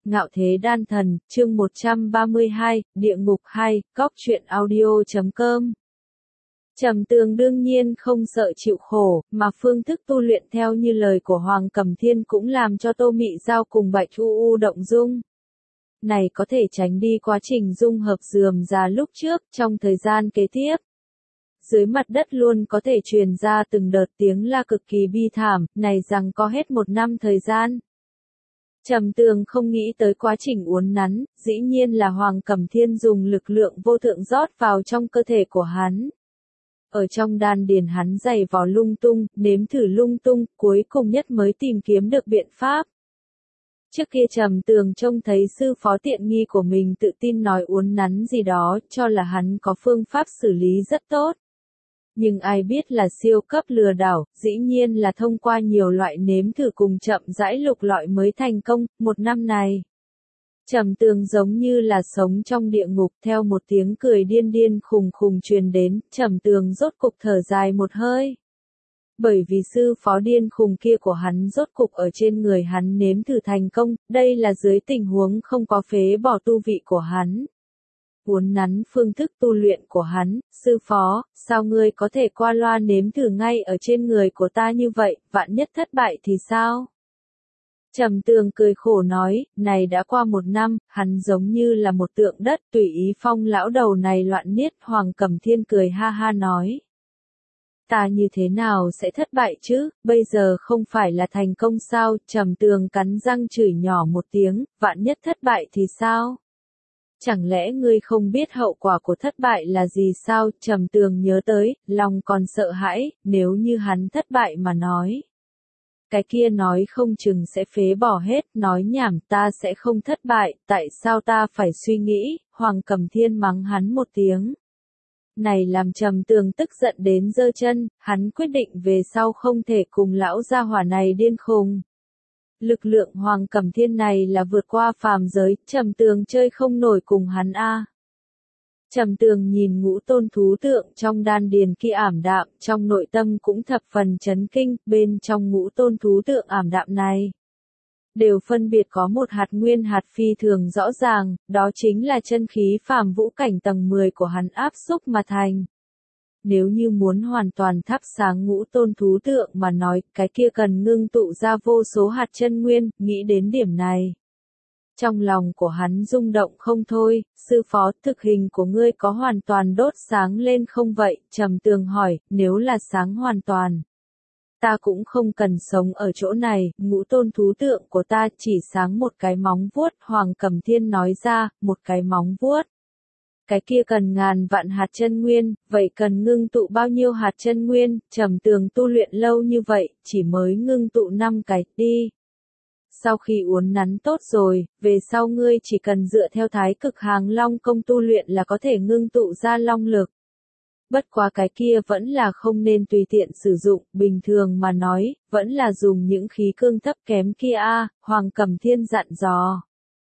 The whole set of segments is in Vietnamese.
Ngạo Thế Đan Thần, chương 132, Địa Ngục 2, Góc truyện audio.com. Trầm Tường đương nhiên không sợ chịu khổ, mà phương thức tu luyện theo như lời của Hoàng Cầm Thiên cũng làm cho Tô Mị Giao cùng Bạch U động dung. Này có thể tránh đi quá trình dung hợp rườm rà lúc trước, trong thời gian kế tiếp. Dưới mặt đất luôn có thể truyền ra từng đợt tiếng la cực kỳ bi thảm, này rằng có hết 1 năm thời gian. Trầm Tường không nghĩ tới quá trình uốn nắn, dĩ nhiên là Hoàng Cầm Thiên dùng lực lượng vô thượng rót vào trong cơ thể của hắn. Ở trong đan điền hắn giày vò lung tung, nếm thử lung tung, cuối cùng nhất mới tìm kiếm được biện pháp. Trước kia Trầm Tường trông thấy sư phó tiện nghi của mình tự tin nói uốn nắn gì đó, cho là hắn có phương pháp xử lý rất tốt. Nhưng ai biết là siêu cấp lừa đảo, dĩ nhiên là thông qua nhiều loại nếm thử cùng chậm rãi lục lọi mới thành công. 1 năm này, Trầm Tường giống như là sống trong địa ngục, theo một tiếng cười điên điên khùng khùng truyền đến, Trầm Tường rốt cục thở dài một hơi. Bởi vì sư phó điên khùng kia của hắn rốt cục ở trên người hắn nếm thử thành công, đây là dưới tình huống không có phế bỏ tu vị của hắn. Uốn nắn phương thức tu luyện của hắn, sư phó, sao ngươi có thể qua loa nếm thử ngay ở trên người của ta như vậy, vạn nhất thất bại thì sao? Trầm Tường cười khổ nói, này đã qua 1 năm, hắn giống như là một tượng đất, tùy ý phong lão đầu này loạn niết. Hoàng Cầm Thiên cười ha ha nói. Ta như thế nào sẽ thất bại chứ, bây giờ không phải là thành công sao? Trầm Tường cắn răng chửi nhỏ một tiếng, vạn nhất thất bại thì sao? Chẳng lẽ ngươi không biết hậu quả của thất bại là gì sao? Trầm Tường nhớ tới, lòng còn sợ hãi, nếu như hắn thất bại mà nói. Cái kia nói không chừng sẽ phế bỏ hết, nói nhảm, ta sẽ không thất bại, tại sao ta phải suy nghĩ? Hoàng Cầm Thiên mắng hắn một tiếng. Này làm Trầm Tường tức giận đến giơ chân, hắn quyết định về sau không thể cùng lão gia hỏa này điên khùng. Lực lượng Hoàng Cầm Thiên này là vượt qua phàm giới, Trầm Tường chơi không nổi cùng hắn a. Trầm Tường nhìn ngũ tôn thú tượng trong đan điền kia ảm đạm, trong nội tâm cũng thập phần chấn kinh, bên trong ngũ tôn thú tượng ảm đạm này. Đều phân biệt có một hạt nguyên hạt phi thường rõ ràng, đó chính là chân khí phàm vũ cảnh tầng 10 của hắn áp xúc mà thành. Nếu như muốn hoàn toàn thắp sáng ngũ tôn thú tượng mà nói, cái kia cần ngưng tụ ra vô số hạt chân nguyên, nghĩ đến điểm này. Trong lòng của hắn rung động không thôi, sư phó, thực hình của ngươi có hoàn toàn đốt sáng lên không vậy? Trầm Tường hỏi, nếu là sáng hoàn toàn. Ta cũng không cần sống ở chỗ này, ngũ tôn thú tượng của ta chỉ sáng một cái móng vuốt. Hoàng Cầm Thiên nói ra, một cái móng vuốt. Cái kia cần ngàn vạn hạt chân nguyên, vậy cần ngưng tụ bao nhiêu hạt chân nguyên? Trầm Tường tu luyện lâu như vậy, chỉ mới ngưng tụ 5 cái, đi. Sau khi uốn nắn tốt rồi, về sau ngươi chỉ cần dựa theo Thái Cực Hàng Long công tu luyện là có thể ngưng tụ ra long lực. Bất quá cái kia vẫn là không nên tùy tiện sử dụng, bình thường mà nói, vẫn là dùng những khí cương thấp kém kia a. Hoàng Cầm Thiên dặn dò.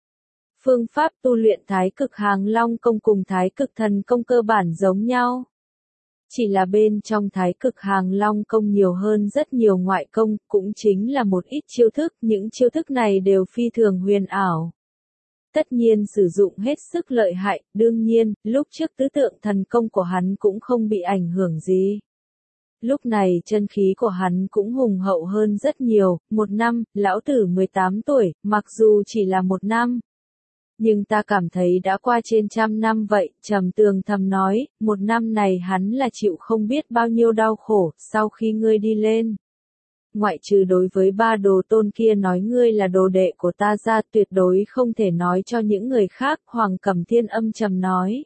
Phương pháp tu luyện Thái Cực Hàng Long công cùng Thái Cực Thần công cơ bản giống nhau. Chỉ là bên trong Thái Cực Hàng Long công nhiều hơn rất nhiều ngoại công, cũng chính là một ít chiêu thức, những chiêu thức này đều phi thường huyền ảo. Tất nhiên sử dụng hết sức lợi hại, đương nhiên, lúc trước tứ tượng thần công của hắn cũng không bị ảnh hưởng gì. Lúc này chân khí của hắn cũng hùng hậu hơn rất nhiều, 1 năm, lão tử 18 tuổi, mặc dù chỉ là 1 năm. Nhưng ta cảm thấy đã qua trên 100 năm vậy, Trầm Tường thầm nói, 1 năm này hắn là chịu không biết bao nhiêu đau khổ, sau khi ngươi đi lên. Ngoại trừ đối với 3 đồ tôn kia nói ngươi là đồ đệ của ta ra, tuyệt đối không thể nói cho những người khác. Hoàng Cầm Thiên âm trầm nói.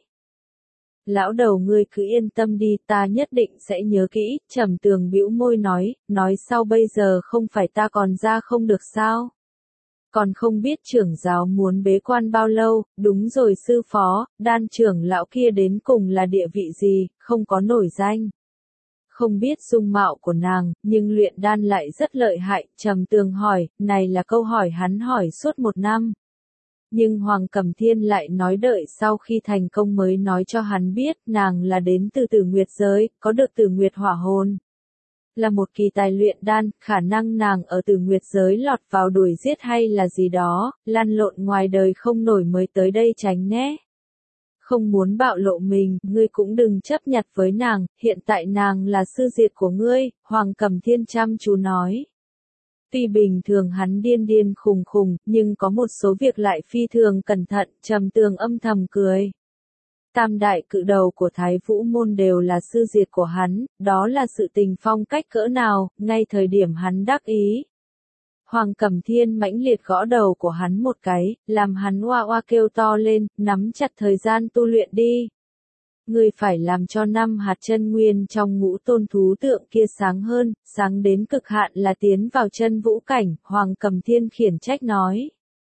Lão đầu ngươi cứ yên tâm đi, ta nhất định sẽ nhớ kỹ. Trầm Tường bĩu môi nói sau bây giờ không phải ta còn ra không được sao? Còn không biết trưởng giáo muốn bế quan bao lâu? Đúng rồi sư phó, đan trưởng lão kia đến cùng là địa vị gì, không có nổi danh. Không biết dung mạo của nàng, nhưng luyện đan lại rất lợi hại. Trầm Tường hỏi, này là câu hỏi hắn hỏi suốt 1 năm. Nhưng Hoàng Cầm Thiên lại nói đợi sau khi thành công mới nói cho hắn biết, nàng là đến từ Tử Nguyệt giới, có được Tử Nguyệt hỏa hồn. Là một kỳ tài luyện đan, khả năng nàng ở Tử Nguyệt giới lọt vào đuổi giết hay là gì đó, lăn lộn ngoài đời không nổi mới tới đây tránh né. Không muốn bạo lộ mình, ngươi cũng đừng chấp nhặt với nàng, hiện tại nàng là sư diệt của ngươi, Hoàng Cẩm Thiên chăm chú nói. Tuy bình thường hắn điên điên khùng khùng, nhưng có một số việc lại phi thường cẩn thận, Trầm Tường âm thầm cười. Tam đại cự đầu của Thái Vũ môn đều là sư diệt của hắn, đó là sự tình phong cách cỡ nào, ngay thời điểm hắn đắc ý. Hoàng Cẩm Thiên mãnh liệt gõ đầu của hắn một cái, làm hắn oa oa kêu to lên, nắm chặt thời gian tu luyện đi. Ngươi phải làm cho 5 hạt chân nguyên trong ngũ tôn thú tượng kia sáng hơn, sáng đến cực hạn là tiến vào chân vũ cảnh, Hoàng Cẩm Thiên khiển trách nói.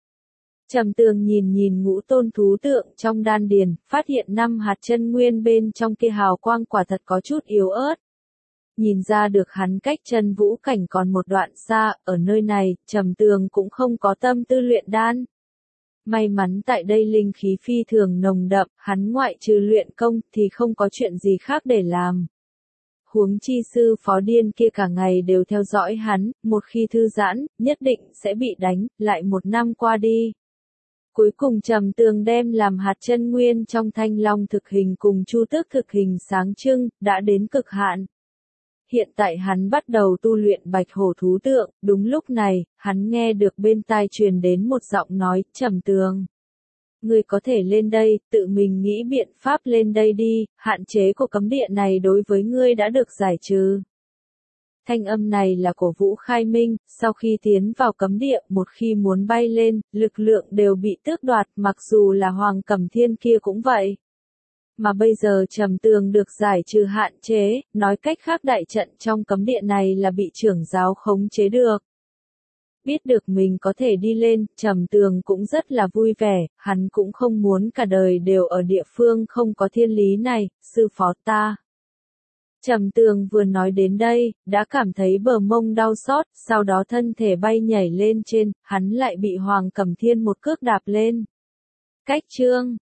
Trầm Tường nhìn nhìn ngũ tôn thú tượng trong đan điền, phát hiện 5 hạt chân nguyên bên trong kia hào quang quả thật có chút yếu ớt. Nhìn ra được hắn cách chân vũ cảnh còn một đoạn xa, ở nơi này, Trầm Tường cũng không có tâm tư luyện đan. May mắn tại đây linh khí phi thường nồng đậm, hắn ngoại trừ luyện công thì không có chuyện gì khác để làm. Huống chi sư phó điên kia cả ngày đều theo dõi hắn, một khi thư giãn, nhất định sẽ bị đánh, lại một năm qua đi. Cuối cùng Trầm Tường đem làm hạt chân nguyên trong Thanh Long thực hình cùng Chu Tước thực hình sáng trưng, đã đến cực hạn. Hiện tại hắn bắt đầu tu luyện bạch hổ thú tượng, đúng lúc này, hắn nghe được bên tai truyền đến một giọng nói, Trầm Tường. Ngươi có thể lên đây, tự mình nghĩ biện pháp lên đây đi, hạn chế của cấm địa này đối với ngươi đã được giải trừ. Thanh âm này là của Vũ Khai Minh, sau khi tiến vào cấm địa, một khi muốn bay lên, lực lượng đều bị tước đoạt, mặc dù là Hoàng Cẩm Thiên kia cũng vậy. Mà bây giờ Trầm Tường được giải trừ hạn chế, nói cách khác đại trận trong cấm địa này là bị trưởng giáo khống chế được. Biết được mình có thể đi lên, Trầm Tường cũng rất là vui vẻ, hắn cũng không muốn cả đời đều ở địa phương không có thiên lý này, sư phó ta. Trầm Tường vừa nói đến đây, đã cảm thấy bờ mông đau xót, sau đó thân thể bay nhảy lên trên, hắn lại bị Hoàng Cẩm Thiên một cước đạp lên. Cách chương